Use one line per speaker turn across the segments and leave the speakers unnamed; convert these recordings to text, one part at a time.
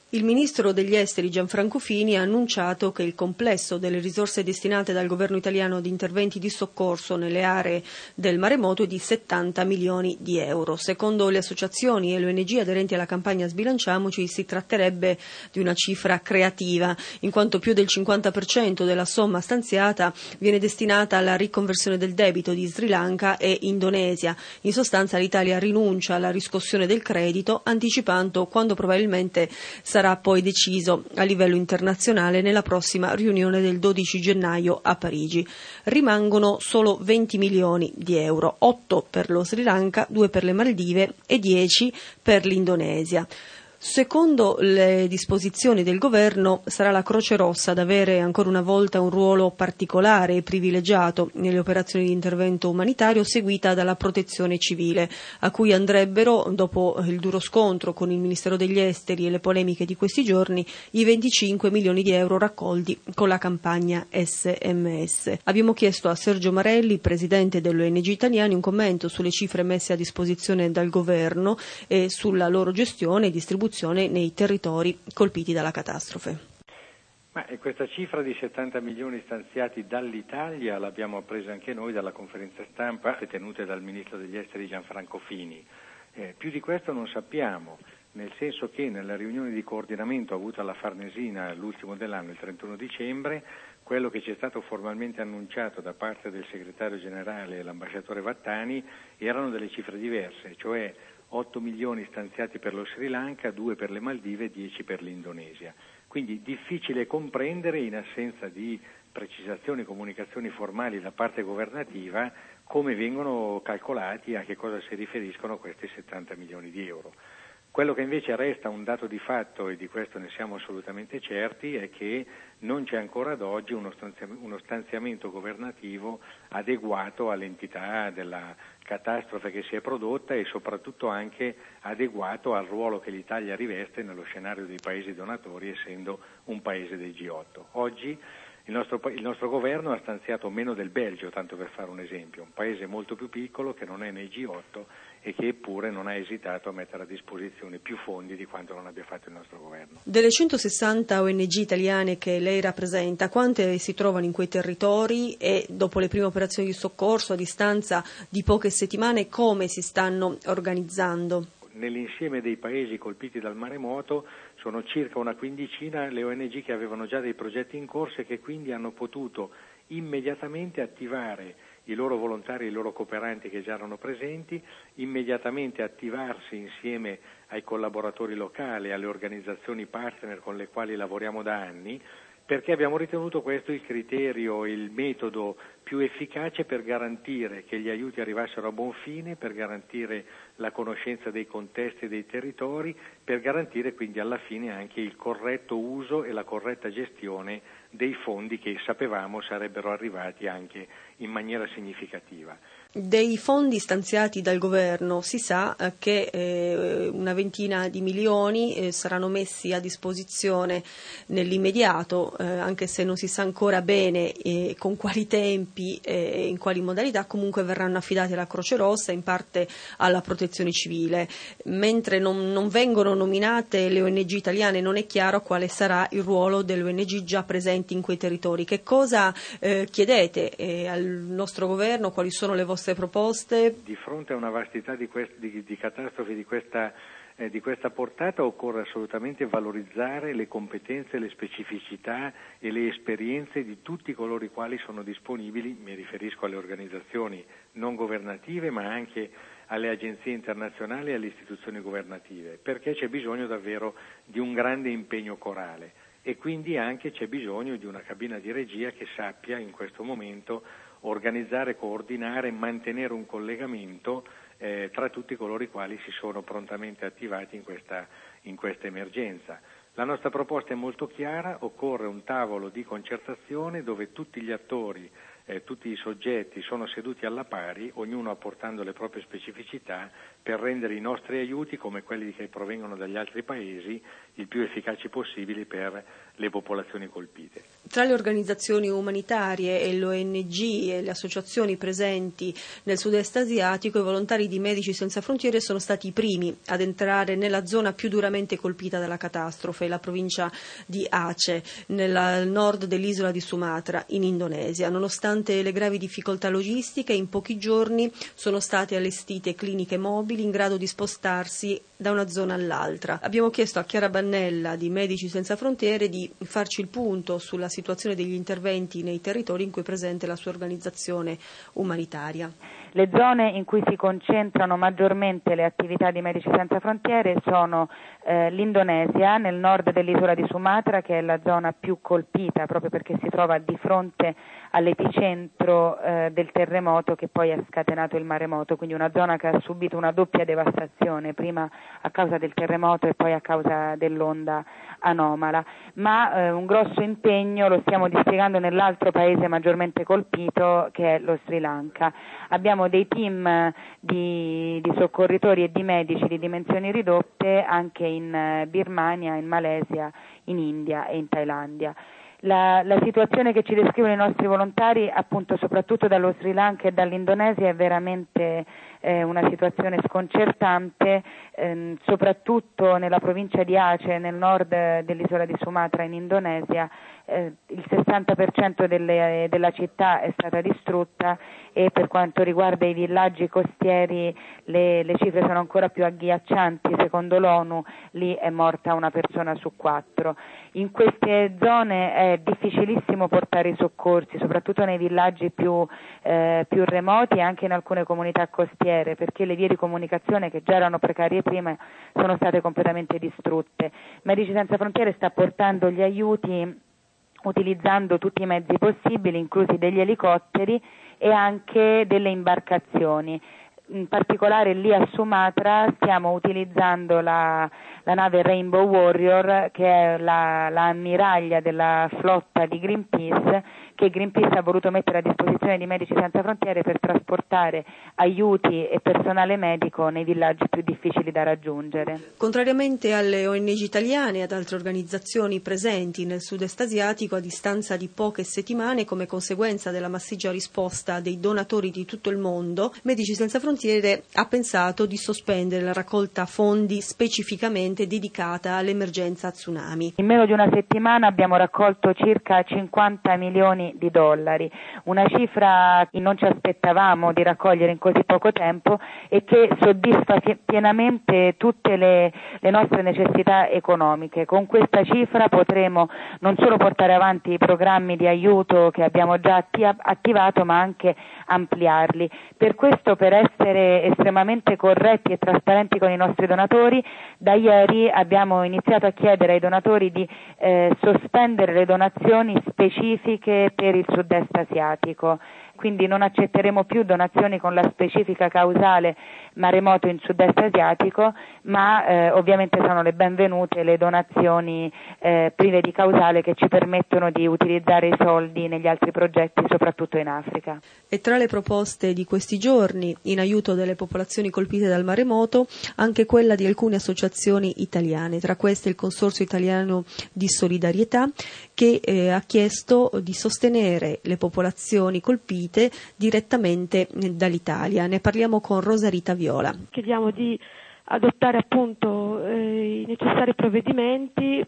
Il ministro degli esteri Gianfranco Fini ha annunciato che il complesso delle risorse destinate dal governo italiano ad interventi di soccorso nelle aree del maremoto è di 70 milioni di euro. Secondo le associazioni e le ONG aderenti alla campagna Sbilanciamoci si tratterebbe di una cifra creativa, in quanto più del 50% della somma stanziata viene destinata alla riconversione del debito di Sri Lanka e Indonesia. In sostanza l'Italia rinuncia alla riscossione del credito, anticipando quando probabilmente sarà poi deciso a livello internazionale nella prossima riunione del 12 gennaio a Parigi. Rimangono solo 20 milioni di euro, 8 per lo Sri Lanka, 2 per le Maldive e 10 per l'Indonesia. Secondo le disposizioni del governo sarà la Croce Rossa ad avere ancora una volta un ruolo particolare e privilegiato nelle operazioni di intervento umanitario, seguita dalla Protezione Civile, a cui andrebbero, dopo il duro scontro con il Ministero degli Esteri e le polemiche di questi giorni, i 25 milioni di euro raccolti con la campagna SMS. Abbiamo chiesto a Sergio Marelli, presidente dell'ONG Italiani, un commento sulle cifre messe a disposizione dal governo e sulla loro gestione e distribuzione nei territori colpiti dalla catastrofe.
Ma questa cifra di 70 milioni stanziati dall'Italia l'abbiamo appresa anche noi dalla conferenza stampa tenuta dal ministro degli esteri Gianfranco Fini. Più di questo non sappiamo, nel senso che nella riunione di coordinamento avuta alla Farnesina l'ultimo dell'anno, il 31 dicembre, quello che ci è stato formalmente annunciato da parte del segretario generale e l'ambasciatore Vattani erano delle cifre diverse, cioè 8 milioni stanziati per lo Sri Lanka, 2 per le Maldive e 10 per l'Indonesia. Quindi difficile comprendere, in assenza di precisazioni e comunicazioni formali da parte governativa, come vengono calcolati, a che cosa si riferiscono questi 70 milioni di euro. Quello che invece resta un dato di fatto, e di questo ne siamo assolutamente certi, è che non c'è ancora ad oggi uno stanziamento governativo adeguato all'entità della catastrofe che si è prodotta e soprattutto anche adeguato al ruolo che l'Italia riveste nello scenario dei paesi donatori, essendo un paese dei G8. Oggi il nostro governo ha stanziato meno del Belgio, tanto per fare un esempio, un paese molto più piccolo che non è nei G8 e che eppure non ha esitato a mettere a disposizione più fondi di quanto non abbia fatto il nostro governo.
Delle 160 ONG italiane che lei rappresenta, quante si trovano in quei territori e dopo le prime operazioni di soccorso a distanza di poche settimane come si stanno organizzando?
Nell'insieme dei paesi colpiti dal maremoto sono circa una quindicina le ONG che avevano già dei progetti in corso e che quindi hanno potuto immediatamente attivare i loro volontari e i loro cooperanti che già erano presenti, immediatamente attivarsi insieme ai collaboratori locali, alle organizzazioni partner con le quali lavoriamo da anni, perché abbiamo ritenuto questo il criterio, il metodo più efficace per garantire che gli aiuti arrivassero a buon fine, per garantire la conoscenza dei contesti e dei territori, per garantire quindi alla fine anche il corretto uso e la corretta gestione dei fondi che sapevamo sarebbero arrivati anche in maniera significativa.
Dei fondi stanziati dal governo si sa che una ventina di milioni saranno messi a disposizione nell'immediato, anche se non si sa ancora bene con quali tempi e in quali modalità, comunque verranno affidati alla Croce Rossa, in parte alla Protezione Civile. Mentre non vengono nominate le ONG italiane, non è chiaro quale sarà il ruolo delle ONG già presenti in quei territori. Che cosa chiedete al nostro governo? Quali sono le vostre proposte?
Di fronte a una vastità di catastrofi di questa portata occorre assolutamente valorizzare le competenze, le specificità e le esperienze di tutti coloro i quali sono disponibili, mi riferisco alle organizzazioni non governative ma anche alle agenzie internazionali e alle istituzioni governative, perché c'è bisogno davvero di un grande impegno corale e quindi anche c'è bisogno di una cabina di regia che sappia in questo momento organizzare, coordinare, mantenere un collegamento tra tutti coloro i quali si sono prontamente attivati in questa emergenza. La nostra proposta è molto chiara, occorre un tavolo di concertazione dove tutti gli attori tutti i soggetti sono seduti alla pari, ognuno apportando le proprie specificità per rendere i nostri aiuti, come quelli che provengono dagli altri paesi, il più efficaci possibili per le popolazioni colpite.
Tra le organizzazioni umanitarie e l'ONG e le associazioni presenti nel sud-est asiatico, i volontari di Medici Senza Frontiere sono stati i primi ad entrare nella zona più duramente colpita dalla catastrofe, la provincia di Aceh, nel nord dell'isola di Sumatra, in Indonesia. Nonostante le gravi difficoltà logistiche, in pochi giorni sono state allestite cliniche mobili in grado di spostarsi da una zona all'altra. Abbiamo chiesto a Chiara Bannella di Medici Senza Frontiere di farci il punto sulla situazione degli interventi nei territori in cui è presente la sua organizzazione umanitaria.
Le zone in cui si concentrano maggiormente le attività di Medici Senza Frontiere sono l'Indonesia, nel nord dell'isola di Sumatra, che è la zona più colpita proprio perché si trova di fronte all'epicentro del terremoto che poi ha scatenato il maremoto, quindi una zona che ha subito una doppia devastazione, prima a causa del terremoto e poi a causa dell'onda anomala, ma un grosso impegno lo stiamo dispiegando nell'altro paese maggiormente colpito, che è lo Sri Lanka. Abbiamo dei team di soccorritori e di medici di dimensioni ridotte anche in Birmania, in Malesia, in India e in Thailandia. La situazione che ci descrivono i nostri volontari, appunto soprattutto dallo Sri Lanka e dall'Indonesia, è veramente una situazione sconcertante, soprattutto nella provincia di Aceh, nel nord dell'isola di Sumatra in Indonesia. Il 60% della città è stata distrutta e per quanto riguarda i villaggi costieri le cifre sono ancora più agghiaccianti. Secondo l'ONU lì è morta una persona su 4. In queste zone è difficilissimo portare i soccorsi, soprattutto nei villaggi più remoti e anche in alcune comunità costiere, perché le vie di comunicazione, che già erano precarie prima, sono state completamente distrutte. Medici Senza Frontiere sta portando gli aiuti utilizzando tutti i mezzi possibili, inclusi degli elicotteri e anche delle imbarcazioni. In particolare lì a Sumatra stiamo utilizzando la nave Rainbow Warrior, che è la ammiraglia della flotta di Greenpeace, che Greenpeace ha voluto mettere a disposizione di Medici Senza Frontiere per trasportare aiuti e personale medico nei villaggi più difficili da raggiungere.
Contrariamente alle ONG italiane e ad altre organizzazioni presenti nel sud-est asiatico, a distanza di poche settimane, come conseguenza della massiccia risposta dei donatori di tutto il mondo, Medici Senza Frontiere ha pensato di sospendere la raccolta fondi specificamente dedicata all'emergenza tsunami.
In meno di una settimana abbiamo raccolto circa 50 milioni di dollari, una cifra che non ci aspettavamo di raccogliere in così poco tempo e che soddisfa pienamente tutte le nostre necessità economiche. Con questa cifra potremo non solo portare avanti i programmi di aiuto che abbiamo già attivato, ma anche ampliarli. Per questo, per essere estremamente corretti e trasparenti con i nostri donatori, da ieri abbiamo iniziato a chiedere ai donatori di sospendere le donazioni specifiche per il sud-est asiatico. Quindi non accetteremo più donazioni con la specifica causale maremoto in sud-est asiatico, ma ovviamente sono le benvenute le donazioni prive di causale, che ci permettono di utilizzare i soldi negli altri progetti, soprattutto in Africa.
E tra le proposte di questi giorni in aiuto delle popolazioni colpite dal maremoto, anche quella di alcune associazioni italiane, tra queste il Consorzio Italiano di Solidarietà, che ha chiesto di sostenere le popolazioni colpite direttamente dall'Italia. Ne parliamo con Rosa Rita Viola.
Chiediamo di adottare appunto i necessari provvedimenti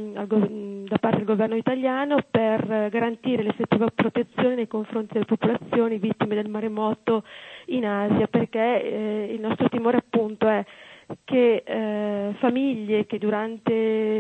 da parte del governo italiano per garantire l'effettiva protezione nei confronti delle popolazioni vittime del maremoto in Asia, perché il nostro timore appunto è che famiglie che durante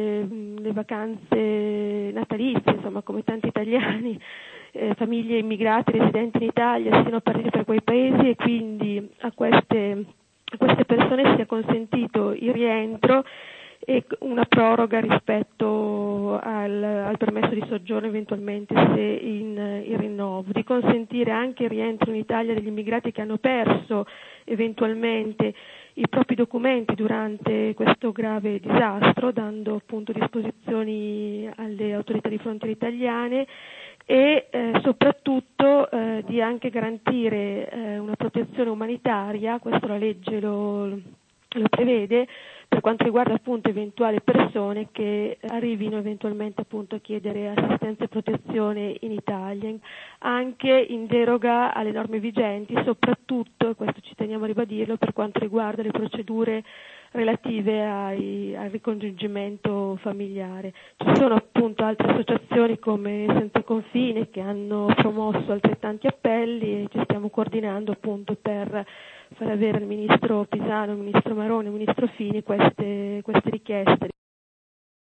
le vacanze natalizie, insomma come tanti italiani, famiglie immigrate residenti in Italia siano partite per quei paesi, e quindi a queste persone sia consentito il rientro e una proroga rispetto al permesso di soggiorno, eventualmente se in rinnovo, di consentire anche il rientro in Italia degli immigrati che hanno perso eventualmente i propri documenti durante questo grave disastro, dando appunto disposizioni alle autorità di frontiera italiane, e soprattutto di anche garantire una protezione umanitaria, questo la legge lo prevede, per quanto riguarda appunto eventuali persone che arrivino eventualmente appunto a chiedere assistenza e protezione in Italia, anche in deroga alle norme vigenti, soprattutto, e questo ci teniamo a ribadirlo, per quanto riguarda le procedure relative al ricongiungimento familiare. Ci sono appunto altre associazioni come Senza Confini che hanno promosso altrettanti appelli e ci stiamo coordinando appunto per far avere al ministro Pisano, al ministro Maroni, al ministro Fini queste richieste.